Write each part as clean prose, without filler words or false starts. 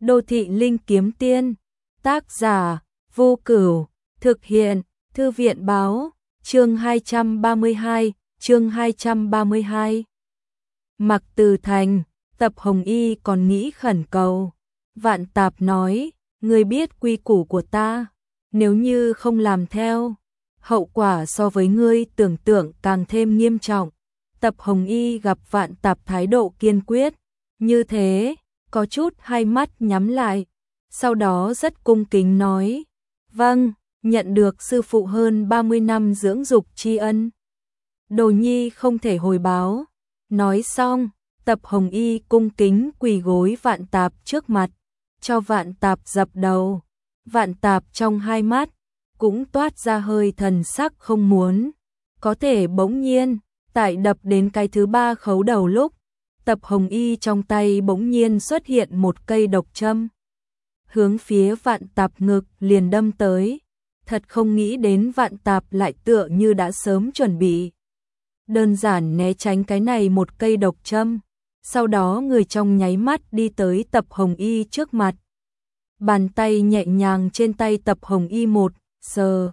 Đô thị linh kiếm tiên, tác giả, Vô Cửu, thực hiện, Thư viện báo, chương 232. Mặc Từ Thành, Tập Hồng Y còn nghĩ khẩn cầu. Vạn Tạp nói, ngươi biết quy củ của ta, nếu như không làm theo, hậu quả so với ngươi tưởng tượng càng thêm nghiêm trọng. Tập Hồng Y gặp Vạn Tạp thái độ kiên quyết, như thế, có chút hai mắt nhắm lại, sau đó rất cung kính nói, vâng, nhận được sư phụ hơn 30 năm dưỡng dục tri ân. Đồ nhi không thể hồi báo. Nói xong, Tập Hồng Y cung kính quỳ gối Vạn Tạp trước mặt, cho Vạn Tạp dập đầu. Vạn Tạp trong hai mắt cũng toát ra hơi thần sắc không muốn. Có thể bỗng nhiên, tại đập đến cái thứ ba khấu đầu lúc, Tập Hồng Y trong tay bỗng nhiên xuất hiện một cây độc châm, hướng phía Vạn Tạp ngực liền đâm tới. Thật không nghĩ đến Vạn Tạp lại tựa như đã sớm chuẩn bị, đơn giản né tránh cái này một cây độc châm. Sau đó người trong nháy mắt đi tới Tập Hồng Y trước mặt, bàn tay nhẹ nhàng trên tay Tập Hồng Y một sờ.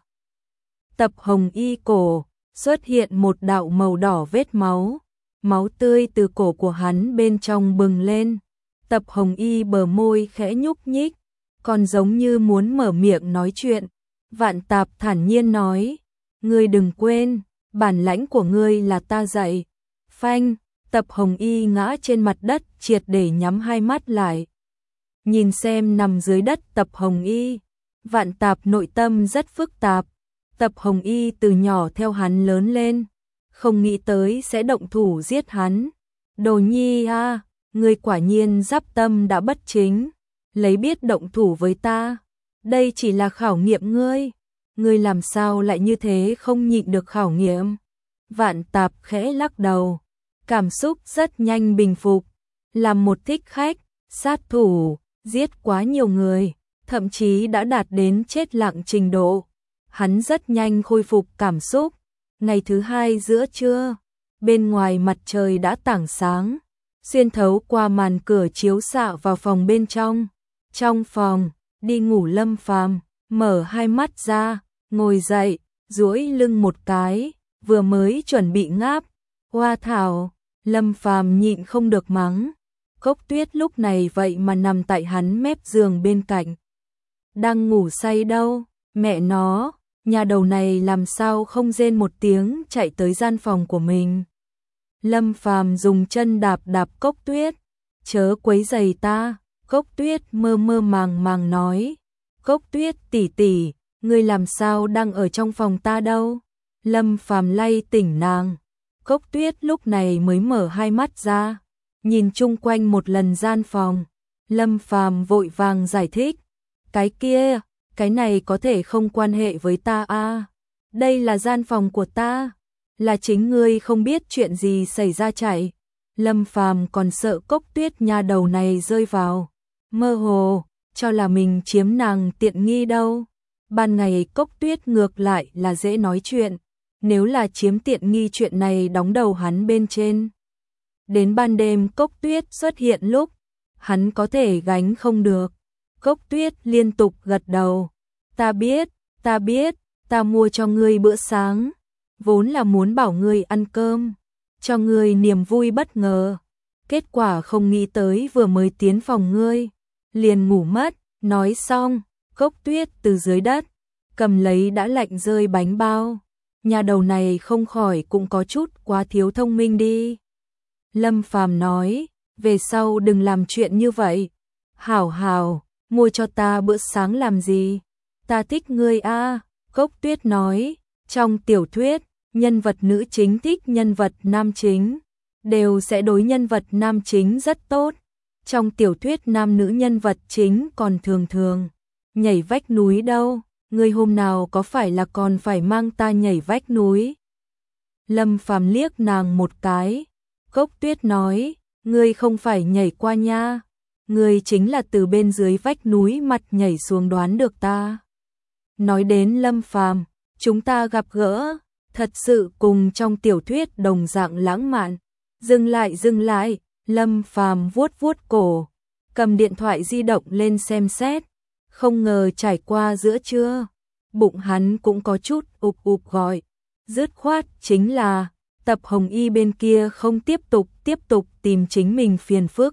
Tập Hồng Y cổ xuất hiện một đạo màu đỏ vết máu, máu tươi từ cổ của hắn bên trong bừng lên. Tập Hồng Y bờ môi khẽ nhúc nhích, còn giống như muốn mở miệng nói chuyện. Vạn Tạp thản nhiên nói, ngươi đừng quên, bản lãnh của ngươi là ta dạy. Phanh, Tập Hồng Y ngã trên mặt đất, triệt để nhắm hai mắt lại. Nhìn xem nằm dưới đất Tập Hồng Y, Vạn Tạp nội tâm rất phức tạp. Tập Hồng Y từ nhỏ theo hắn lớn lên, không nghĩ tới sẽ động thủ giết hắn. Đồ nhi a, ngươi quả nhiên giáp tâm đã bất chính, lấy biết động thủ với ta. Đây chỉ là khảo nghiệm ngươi, ngươi làm sao lại như thế không nhịn được khảo nghiệm. Vạn Tạp khẽ lắc đầu, cảm xúc rất nhanh bình phục. Làm một thích khách, sát thủ, giết quá nhiều người, thậm chí đã đạt đến chết lặng trình độ. Hắn rất nhanh khôi phục cảm xúc. Ngày thứ hai giữa trưa, bên ngoài mặt trời đã tảng sáng, xuyên thấu qua màn cửa chiếu xạ vào phòng bên trong. Trong phòng, đi ngủ Lâm Phàm mở hai mắt ra, ngồi dậy, duỗi lưng một cái, vừa mới chuẩn bị ngáp. Hoa thảo, Lâm Phàm nhịn không được mắng. Cốc Tuyết lúc này vậy mà nằm tại hắn mép giường bên cạnh, đang ngủ say đâu. Mẹ nó, nhà đầu này làm sao không rên một tiếng chạy tới gian phòng của mình. Lâm Phàm dùng chân đạp đạp Cốc Tuyết, chớ quấy rầy ta. Cốc Tuyết mơ mơ màng màng nói, Cốc Tuyết tỷ tỷ, ngươi làm sao đang ở trong phòng ta đâu. Lâm Phàm lay tỉnh nàng. Cốc Tuyết lúc này mới mở hai mắt ra, nhìn chung quanh một lần gian phòng. Lâm Phàm vội vàng giải thích, cái kia, cái này có thể không quan hệ với ta a. Đây là gian phòng của ta, là chính ngươi không biết chuyện gì xảy ra chạy. Lâm Phàm còn sợ Cốc Tuyết nha đầu này rơi vào mơ hồ, cho là mình chiếm nàng tiện nghi đâu. Ban ngày Cốc Tuyết ngược lại là dễ nói chuyện, nếu là chiếm tiện nghi chuyện này đóng đầu hắn bên trên. Đến ban đêm Cốc Tuyết xuất hiện lúc, hắn có thể gánh không được. Cốc Tuyết liên tục gật đầu, ta biết, ta mua cho ngươi bữa sáng, vốn là muốn bảo ngươi ăn cơm, cho ngươi niềm vui bất ngờ. Kết quả không nghĩ tới vừa mới tiến phòng ngươi, liền ngủ mất. Nói xong, Cốc Tuyết từ dưới đất cầm lấy đã lạnh rơi bánh bao. Nhà đầu này không khỏi cũng có chút quá thiếu thông minh đi. Lâm Phàm nói, về sau đừng làm chuyện như vậy. Hảo hảo, mua cho ta bữa sáng làm gì? Ta thích ngươi a. Cốc Tuyết nói, trong tiểu thuyết, nhân vật nữ chính thích nhân vật nam chính, đều sẽ đối nhân vật nam chính rất tốt. Trong tiểu thuyết nam nữ nhân vật chính còn thường nhảy vách núi đâu. Ngươi hôm nào có phải là còn phải mang ta nhảy vách núi? Lâm Phàm liếc nàng một cái. Cốc Tuyết nói, ngươi không phải nhảy qua nha, ngươi chính là từ bên dưới vách núi mặt nhảy xuống đoán được ta. Nói đến Lâm Phàm, chúng ta gặp gỡ, thật sự cùng trong tiểu thuyết đồng dạng lãng mạn. Dừng lại, Lâm Phàm vuốt vuốt cổ, cầm điện thoại di động lên xem xét, không ngờ trải qua giữa trưa, bụng hắn cũng có chút ụp ụp gọi, dứt khoát chính là Tập Hồng Y bên kia không tiếp tục tìm chính mình phiền phức.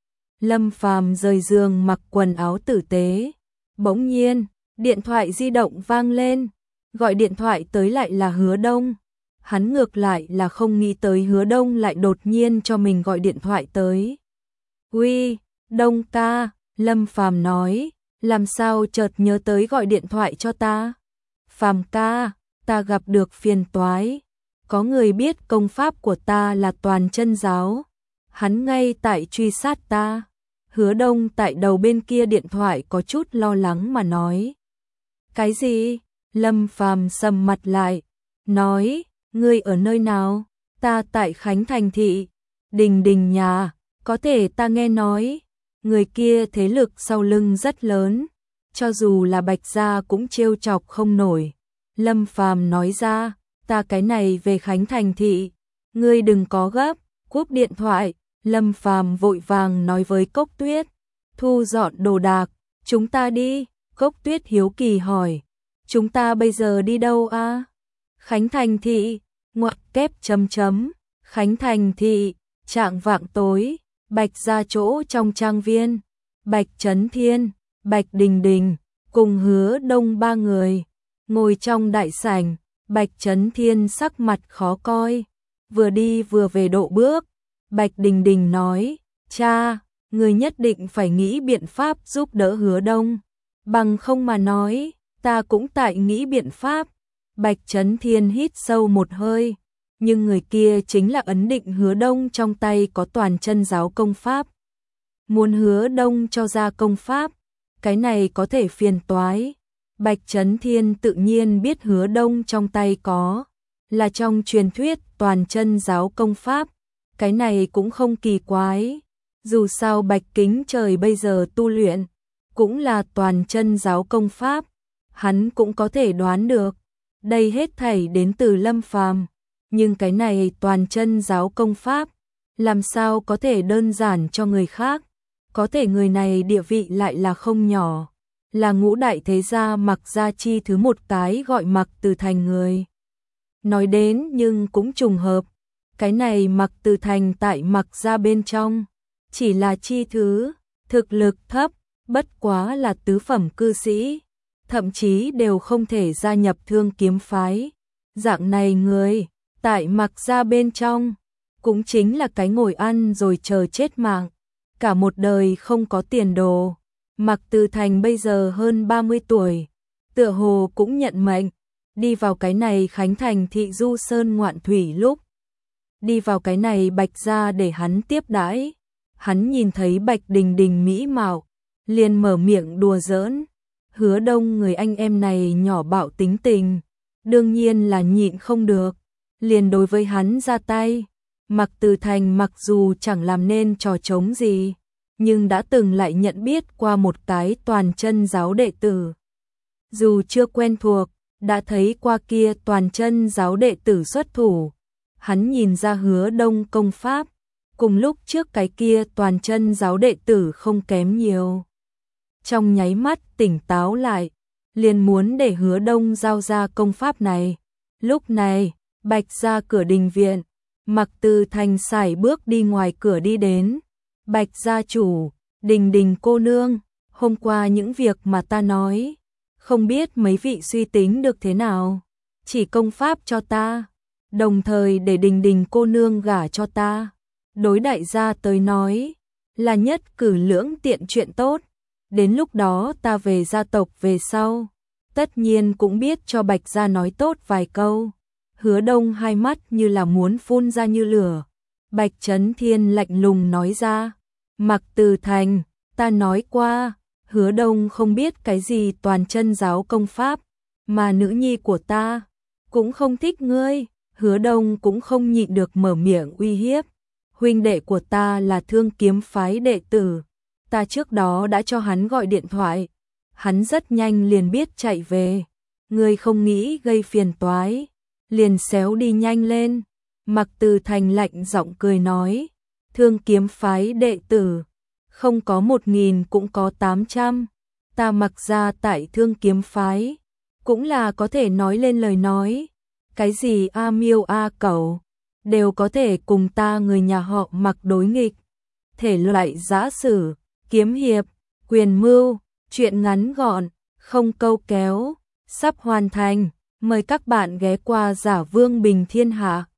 Lâm Phàm rời giường mặc quần áo tử tế, bỗng nhiên, điện thoại di động vang lên, gọi điện thoại tới lại là Hứa Đông. Hắn ngược lại là không nghĩ tới Hứa Đông lại đột nhiên cho mình gọi điện thoại tới. "Uy, Đông ca", Lâm Phàm nói, "làm sao chợt nhớ tới gọi điện thoại cho ta?" "Phàm ca, ta gặp được phiền toái. Có người biết công pháp của ta là toàn chân giáo, hắn ngay tại truy sát ta." Hứa Đông tại đầu bên kia điện thoại có chút lo lắng mà nói. "Cái gì?" Lâm Phàm sầm mặt lại, nói, "Ngươi ở nơi nào?" "Ta tại Khánh Thành thị." "Đình Đình nhà, có thể ta nghe nói, người kia thế lực sau lưng rất lớn, cho dù là Bạch gia cũng trêu chọc không nổi." Lâm Phàm nói ra, "Ta cái này về Khánh Thành thị, ngươi đừng có gấp." Cúp điện thoại, Lâm Phàm vội vàng nói với Cốc Tuyết, "Thu dọn đồ đạc, chúng ta đi." Cốc Tuyết hiếu kỳ hỏi, "Chúng ta bây giờ đi đâu a?" "Khánh Thành thị." Ngoặc kép chấm chấm, Khánh Thành thị. Chạng vạng tối, Bạch gia chỗ trong trang viên, Bạch Chấn Thiên, Bạch Đình Đình cùng Hứa Đông ba người ngồi trong đại sảnh. Bạch Chấn Thiên sắc mặt khó coi, vừa đi vừa về độ bước. Bạch Đình Đình nói, "Cha, người nhất định phải nghĩ biện pháp giúp đỡ Hứa Đông, bằng không mà nói, ta cũng tại nghĩ biện pháp." Bạch Chấn Thiên hít sâu một hơi, nhưng người kia chính là ấn định Hứa Đông trong tay có toàn chân giáo công pháp. Muốn Hứa Đông cho ra công pháp, cái này có thể phiền toái. Bạch Chấn Thiên tự nhiên biết Hứa Đông trong tay có là trong truyền thuyết toàn chân giáo công pháp, cái này cũng không kỳ quái. Dù sao Bạch Kính Trời bây giờ tu luyện cũng là toàn chân giáo công pháp, hắn cũng có thể đoán được. Đây hết thảy đến từ Lâm Phàm, nhưng cái này toàn chân giáo công pháp, làm sao có thể đơn giản cho người khác, có thể người này địa vị lại là không nhỏ, là ngũ đại thế gia Mặc gia chi thứ một cái gọi Mặc Từ Thành người. Nói đến nhưng cũng trùng hợp, cái này Mặc Từ Thành tại Mặc gia bên trong, chỉ là chi thứ, thực lực thấp, bất quá là tứ phẩm cư sĩ, thậm chí đều không thể gia nhập Thương Kiếm phái. Dạng này người, tại Mặc gia bên trong, cũng chính là cái ngồi ăn rồi chờ chết mạng, cả một đời không có tiền đồ. Mặc Từ Thành bây giờ hơn 30 tuổi, tựa hồ cũng nhận mệnh, đi vào cái này Khánh Thành thị du sơn ngoạn thủy lúc. Đi vào cái này Bạch gia để hắn tiếp đãi, hắn nhìn thấy Bạch Đình Đình mỹ mạo, liền mở miệng đùa giỡn. Hứa Đông người anh em này nhỏ bạo tính tình, đương nhiên là nhịn không được, liền đối với hắn ra tay. Mặc Từ Thành mặc dù chẳng làm nên trò trống gì, nhưng đã từng lại nhận biết qua một cái toàn chân giáo đệ tử. Dù chưa quen thuộc, đã thấy qua kia toàn chân giáo đệ tử xuất thủ. Hắn nhìn ra Hứa Đông công pháp, cùng lúc trước cái kia toàn chân giáo đệ tử không kém nhiều. Trong nháy mắt tỉnh táo lại, liền muốn để Hứa Đông giao ra công pháp này. Lúc này, Bạch ra cửa đình viện, Mặc Từ Thành sải bước đi ngoài cửa đi đến. "Bạch gia chủ, Đình Đình cô nương, hôm qua những việc mà ta nói, không biết mấy vị suy tính được thế nào, chỉ công pháp cho ta, đồng thời để Đình Đình cô nương gả cho ta. Đối đại gia tới nói, là nhất cử lưỡng tiện chuyện tốt, đến lúc đó ta về gia tộc về sau, tất nhiên cũng biết cho Bạch gia nói tốt vài câu." Hứa Đông hai mắt như là muốn phun ra như lửa. Bạch Chấn Thiên lạnh lùng nói ra, "Mặc Từ Thành, ta nói qua, Hứa Đông không biết cái gì toàn chân giáo công pháp, mà nữ nhi của ta cũng không thích ngươi." Hứa Đông cũng không nhịn được mở miệng uy hiếp, "Huynh đệ của ta là Thương Kiếm phái đệ tử, ta trước đó đã cho hắn gọi điện thoại, hắn rất nhanh liền biết chạy về, ngươi không nghĩ gây phiền toái, liền xéo đi nhanh lên." Mặc Từ Thành lạnh giọng cười nói, "Thương Kiếm phái đệ tử, không có 1.000 cũng có 800. Ta mặc ra tại Thương Kiếm phái, cũng là có thể nói lên lời nói. Cái gì A Miêu A Cẩu, đều có thể cùng ta người nhà họ Mặc đối nghịch. Thể loại giã sử, kiếm hiệp, quyền mưu, truyện ngắn gọn, không câu kéo, sắp hoàn thành. Mời các bạn ghé qua Giả Vương Bình Thiên Hạ.